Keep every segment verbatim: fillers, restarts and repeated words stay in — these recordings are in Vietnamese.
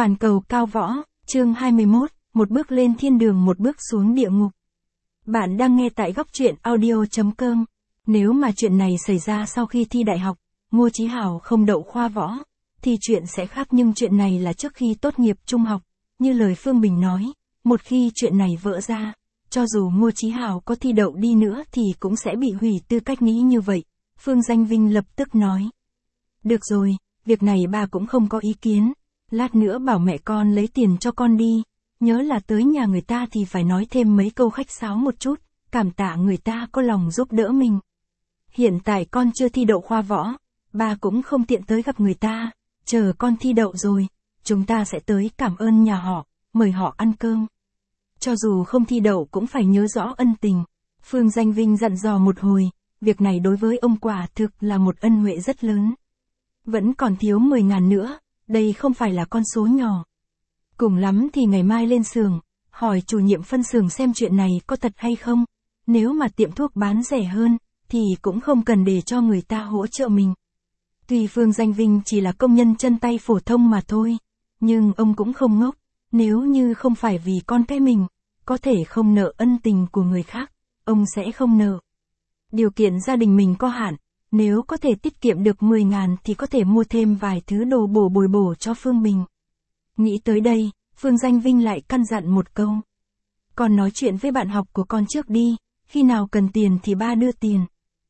Toàn cầu cao võ, chương hai mươi mốt, một bước lên thiên đường một bước xuống địa ngục. Bạn đang nghe tại góc truyện audio chấm com. Nếu mà chuyện này xảy ra sau khi thi đại học, Ngô Chí Hào không đậu khoa võ, thì chuyện sẽ khác, nhưng chuyện này là trước khi tốt nghiệp trung học. Như lời Phương Bình nói, một khi chuyện này vỡ ra, cho dù Ngô Chí Hào có thi đậu đi nữa thì cũng sẽ bị hủy tư cách, nghĩ như vậy. Phương Danh Vinh lập tức nói. Được rồi, việc này ba cũng không có ý kiến. Lát nữa bảo mẹ con lấy tiền cho con đi. Nhớ là tới nhà người ta thì phải nói thêm mấy câu khách sáo một chút, cảm tạ người ta có lòng giúp đỡ mình. Hiện tại con chưa thi đậu khoa võ, ba cũng không tiện tới gặp người ta. Chờ con thi đậu rồi, chúng ta sẽ tới cảm ơn nhà họ, mời họ ăn cơm. Cho dù không thi đậu cũng phải nhớ rõ ân tình. Phương Danh Vinh dặn dò một hồi, việc này đối với ông quả thực là một ân huệ rất lớn. Vẫn còn thiếu mười ngàn nữa, đây không phải là con số nhỏ. Cùng lắm thì ngày mai lên xưởng, hỏi chủ nhiệm phân xưởng xem chuyện này có thật hay không. Nếu mà tiệm thuốc bán rẻ hơn, thì cũng không cần để cho người ta hỗ trợ mình. Tuy Phương Danh Vinh chỉ là công nhân chân tay phổ thông mà thôi, nhưng ông cũng không ngốc. Nếu như không phải vì con cái mình, có thể không nợ ân tình của người khác, ông sẽ không nợ. Điều kiện gia đình mình có hạn, nếu có thể tiết kiệm được mười ngàn thì có thể mua thêm vài thứ đồ bổ bồi bổ cho Phương Bình. Nghĩ tới đây, Phương Danh Vinh lại căn dặn một câu. Con nói chuyện với bạn học của con trước đi, khi nào cần tiền thì ba đưa tiền.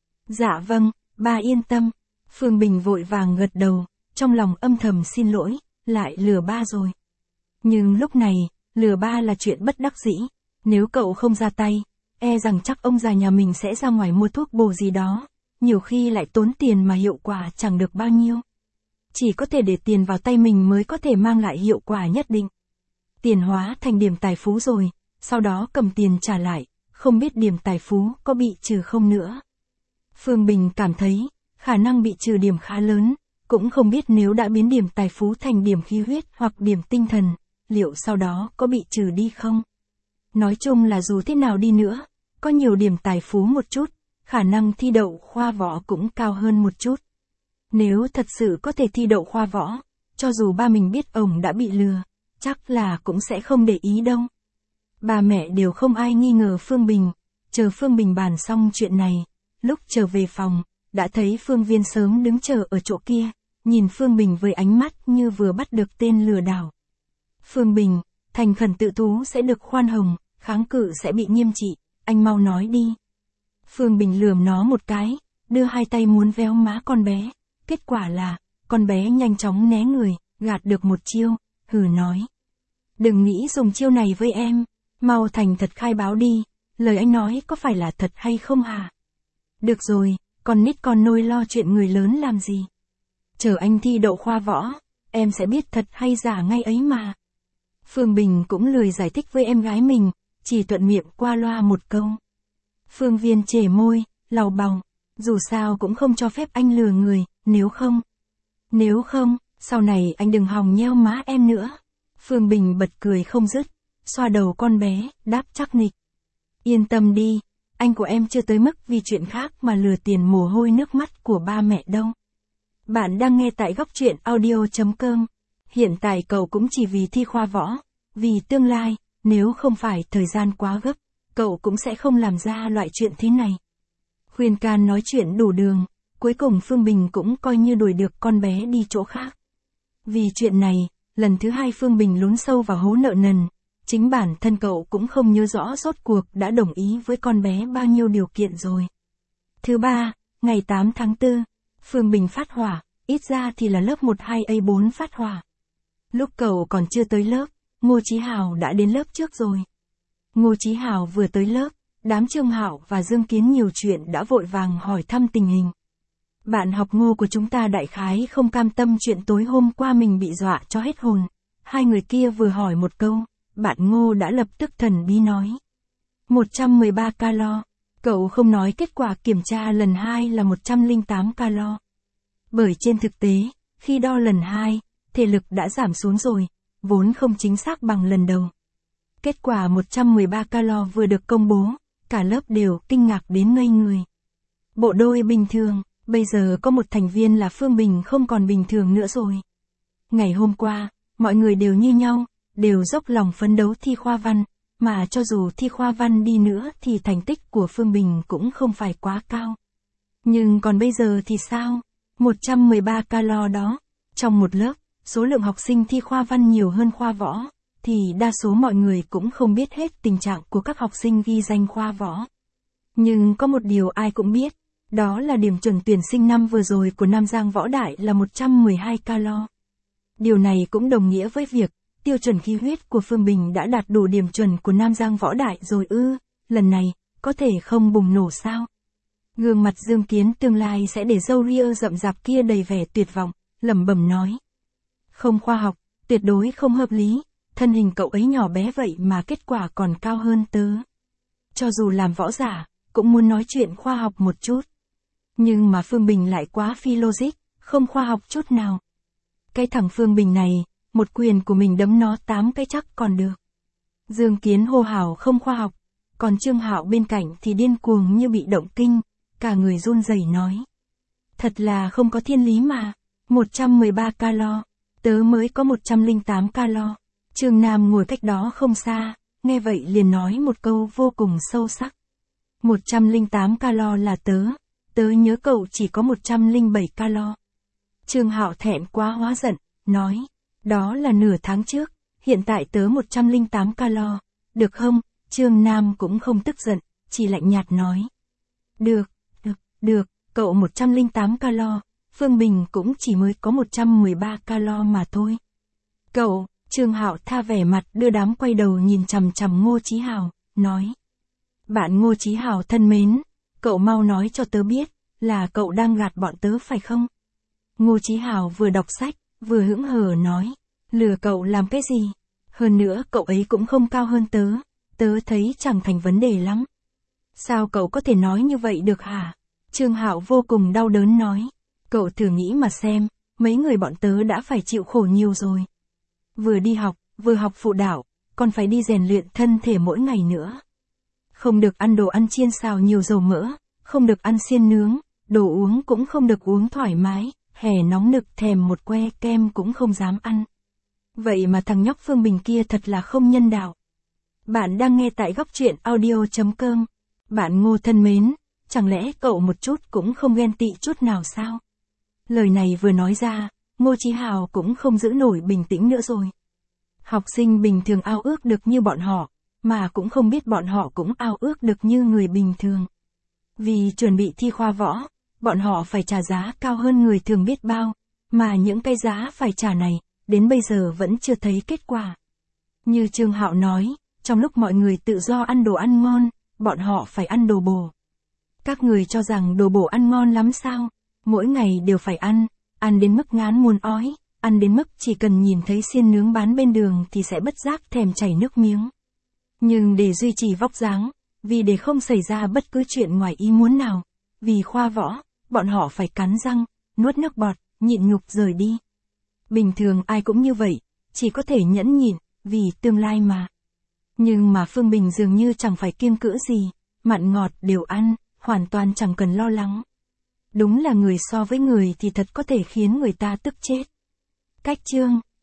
Dạ vâng, ba yên tâm. Phương Bình vội vàng gật đầu, trong lòng âm thầm xin lỗi, lại lừa ba rồi. Nhưng lúc này, lừa ba là chuyện bất đắc dĩ, nếu cậu không ra tay, e rằng chắc ông già nhà mình sẽ ra ngoài mua thuốc bổ gì đó, nhiều khi lại tốn tiền mà hiệu quả chẳng được bao nhiêu. Chỉ có thể để tiền vào tay mình mới có thể mang lại hiệu quả nhất định. Tiền hóa thành điểm tài phú rồi, sau đó cầm tiền trả lại, không biết điểm tài phú có bị trừ không nữa. Phương Bình cảm thấy, khả năng bị trừ điểm khá lớn, cũng không biết nếu đã biến điểm tài phú thành điểm khí huyết hoặc điểm tinh thần, liệu sau đó có bị trừ đi không? Nói chung là dù thế nào đi nữa, có nhiều điểm tài phú một chút, khả năng thi đậu khoa võ cũng cao hơn một chút. Nếu thật sự có thể thi đậu khoa võ, cho dù ba mình biết ông đã bị lừa, chắc là cũng sẽ không để ý đâu. Ba mẹ đều không ai nghi ngờ Phương Bình, chờ Phương Bình bàn xong chuyện này, lúc trở về phòng, đã thấy Phương Viên sớm đứng chờ ở chỗ kia, nhìn Phương Bình với ánh mắt như vừa bắt được tên lừa đảo. Phương Bình, thành khẩn tự thú sẽ được khoan hồng, kháng cự sẽ bị nghiêm trị, anh mau nói đi. Phương Bình lườm nó một cái, đưa hai tay muốn véo má con bé, kết quả là, con bé nhanh chóng né người, gạt được một chiêu, hừ nói. Đừng nghĩ dùng chiêu này với em, mau thành thật khai báo đi, lời anh nói có phải là thật hay không hả? Được rồi, con nít con nôi lo chuyện người lớn làm gì? Chờ anh thi đậu khoa võ, em sẽ biết thật hay giả ngay ấy mà. Phương Bình cũng lười giải thích với em gái mình, chỉ thuận miệng qua loa một câu. Phương Viên chề môi, lầu bầu, dù sao cũng không cho phép anh lừa người, nếu không. Nếu không, sau này anh đừng hòng nheo má em nữa. Phương Bình bật cười không dứt, xoa đầu con bé, đáp chắc nịch. Yên tâm đi, anh của em chưa tới mức vì chuyện khác mà lừa tiền mồ hôi nước mắt của ba mẹ đâu. Bạn đang nghe tại góc truyện audio chấm com. Hiện tại cậu cũng chỉ vì thi khoa võ, vì tương lai, nếu không phải thời gian quá gấp, cậu cũng sẽ không làm ra loại chuyện thế này. Khuyên can nói chuyện đủ đường, cuối cùng Phương Bình cũng coi như đuổi được con bé đi chỗ khác. Vì chuyện này, lần thứ hai Phương Bình lún sâu vào hố nợ nần, chính bản thân cậu cũng không nhớ rõ rốt cuộc đã đồng ý với con bé bao nhiêu điều kiện rồi. Thứ ba, ngày tám tháng tư, Phương Bình phát hỏa, ít ra thì là lớp một hai A bốn phát hỏa. Lúc cậu còn chưa tới lớp, Ngô Chí Hào đã đến lớp trước rồi. Ngô Chí Hào vừa tới lớp, đám Trương Hạo và Dương Kiến nhiều chuyện đã vội vàng hỏi thăm tình hình. Bạn học Ngô của chúng ta đại khái không cam tâm chuyện tối hôm qua mình bị dọa cho hết hồn. Hai người kia vừa hỏi một câu, bạn Ngô đã lập tức thần bí nói. một trăm mười ba calo, cậu không nói kết quả kiểm tra lần hai là một trăm lẻ tám calo. Bởi trên thực tế, khi đo lần hai, thể lực đã giảm xuống rồi, vốn không chính xác bằng lần đầu. Kết quả một trăm mười ba calo vừa được công bố, cả lớp đều kinh ngạc đến ngây người. Bộ đôi bình thường, bây giờ có một thành viên là Phương Bình không còn bình thường nữa rồi. Ngày hôm qua, mọi người đều như nhau, đều dốc lòng phấn đấu thi khoa văn, mà cho dù thi khoa văn đi nữa thì thành tích của Phương Bình cũng không phải quá cao. Nhưng còn bây giờ thì sao? một trăm mười ba calo đó, trong một lớp, số lượng học sinh thi khoa văn nhiều hơn khoa võ, thì đa số mọi người cũng không biết hết tình trạng của các học sinh ghi danh khoa võ. Nhưng có một điều ai cũng biết, đó là điểm chuẩn tuyển sinh năm vừa rồi của Nam Giang Võ Đại là một trăm mười hai calo. Điều này cũng đồng nghĩa với việc, tiêu chuẩn khí huyết của Phương Bình đã đạt đủ điểm chuẩn của Nam Giang Võ Đại rồi ư, lần này, có thể không bùng nổ sao? Gương mặt Dương Kiến tương lai sẽ để râu ria rậm rạp kia đầy vẻ tuyệt vọng, lẩm bẩm nói. Không khoa học, tuyệt đối không hợp lý, thân hình cậu ấy nhỏ bé vậy mà kết quả còn cao hơn tớ. Cho dù làm võ giả, cũng muốn nói chuyện khoa học một chút. Nhưng mà Phương Bình lại quá phi logic, không khoa học chút nào. Cái thằng Phương Bình này, một quyền của mình đấm nó tám cái chắc còn được. Dương Kiến hô hào không khoa học, còn Trương Hạo bên cạnh thì điên cuồng như bị động kinh, cả người run rẩy nói. Thật là không có thiên lý mà, một trăm mười ba calo, tớ mới có một trăm lẻ tám calo. Trương Nam ngồi cách đó không xa, nghe vậy liền nói một câu vô cùng sâu sắc. một trăm lẻ tám calo là tớ, tớ nhớ cậu chỉ có một trăm lẻ bảy calo. Trương Hạo thẹn quá hóa giận, nói, đó là nửa tháng trước, hiện tại tớ một trăm lẻ tám calo, được không? Trương Nam cũng không tức giận, chỉ lạnh nhạt nói. Được, được, được, cậu một trăm lẻ tám calo, Phương Bình cũng chỉ mới có một trăm mười ba calo mà thôi. Cậu, Trương Hạo tha vẻ mặt đưa đám quay đầu nhìn chằm chằm Ngô Chí Hào, nói. Bạn Ngô Chí Hào thân mến, cậu mau nói cho tớ biết, là cậu đang gạt bọn tớ phải không? Ngô Chí Hào vừa đọc sách, vừa hững hờ nói, lừa cậu làm cái gì? Hơn nữa cậu ấy cũng không cao hơn tớ, tớ thấy chẳng thành vấn đề lắm. Sao cậu có thể nói như vậy được hả? Trương Hạo vô cùng đau đớn nói, cậu thử nghĩ mà xem, mấy người bọn tớ đã phải chịu khổ nhiều rồi. Vừa đi học, vừa học phụ đạo, còn phải đi rèn luyện thân thể mỗi ngày nữa. Không được ăn đồ ăn chiên xào nhiều dầu mỡ, không được ăn xiên nướng, đồ uống cũng không được uống thoải mái, hè nóng nực thèm một que kem cũng không dám ăn. Vậy mà thằng nhóc Phương Bình kia thật là không nhân đạo. Bạn đang nghe tại góc truyện audio.com. Bạn Ngô thân mến, chẳng lẽ cậu một chút cũng không ghen tị chút nào sao? Lời này vừa nói ra, Ngô Chí Hào cũng không giữ nổi bình tĩnh nữa rồi. Học sinh bình thường ao ước được như bọn họ, mà cũng không biết bọn họ cũng ao ước được như người bình thường. Vì chuẩn bị thi khoa võ, bọn họ phải trả giá cao hơn người thường biết bao, mà những cái giá phải trả này, đến bây giờ vẫn chưa thấy kết quả. Như Trương Hạo nói, trong lúc mọi người tự do ăn đồ ăn ngon, bọn họ phải ăn đồ bổ. Các người cho rằng đồ bổ ăn ngon lắm sao? Mỗi ngày đều phải ăn, ăn đến mức ngán muốn ói, ăn đến mức chỉ cần nhìn thấy xiên nướng bán bên đường thì sẽ bất giác thèm chảy nước miếng. Nhưng để duy trì vóc dáng, vì để không xảy ra bất cứ chuyện ngoài ý muốn nào, vì khoa võ, bọn họ phải cắn răng, nuốt nước bọt, nhịn nhục rời đi. Bình thường ai cũng như vậy, chỉ có thể nhẫn nhịn, vì tương lai mà. Nhưng mà Phương Bình dường như chẳng phải kiêng cữ gì, mặn ngọt đều ăn, hoàn toàn chẳng cần lo lắng. Đúng là người so với người thì thật có thể khiến người ta tức chết. Cách chương